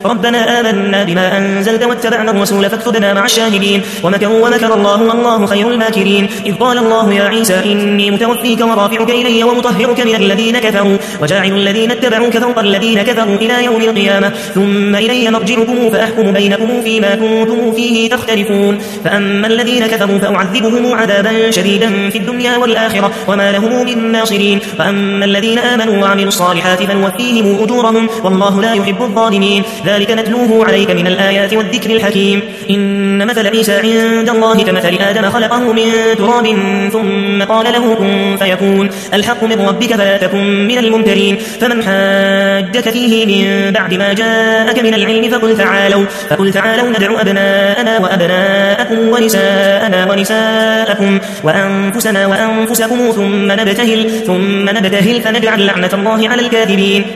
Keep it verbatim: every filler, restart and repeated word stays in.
ربنا آمنا بما أنزلت واتبعنا الرسول فاكتبنا مع الشاهدين ومكروا ومكر الله والله خير الماكرين إذ قال الله يا عيسى إني متوفيك ورافعك إلي ومطهرك من الذين كفروا وجاعل الذين اتبعوك فوق الذين كفروا إلى يوم القيامة ثم إلي مرجعكم فأحكم بينكم فيما كنتم فيه تختلفون فأما الذين كفروا فأعذبهم عذابا شديدا في الدنيا والآخرة وما لهم من ناصرين وأما الذين آمنوا وعملوا الصالحات فنوفيهم أجورهم والله لا يحب الظالمين ذلك نتلوه عليك من الآيات والذكر الحكيم إن مثل عيسى عند الله كمثل آدم خلقه من تراب ثم قال له كن فيكون الحق من ربك فلا تكن من الممترين فمن حاجك فيه من بعد ما جاءك من العلم فقل تعالوا, فقل تعالوا ندعو أبناءنا وأبناءكم ونساءنا ونساءكم وأنفسنا وأنفسكم ثم نبتهل, ثم نبتهل فنجعل لعنة الله على الكاذبين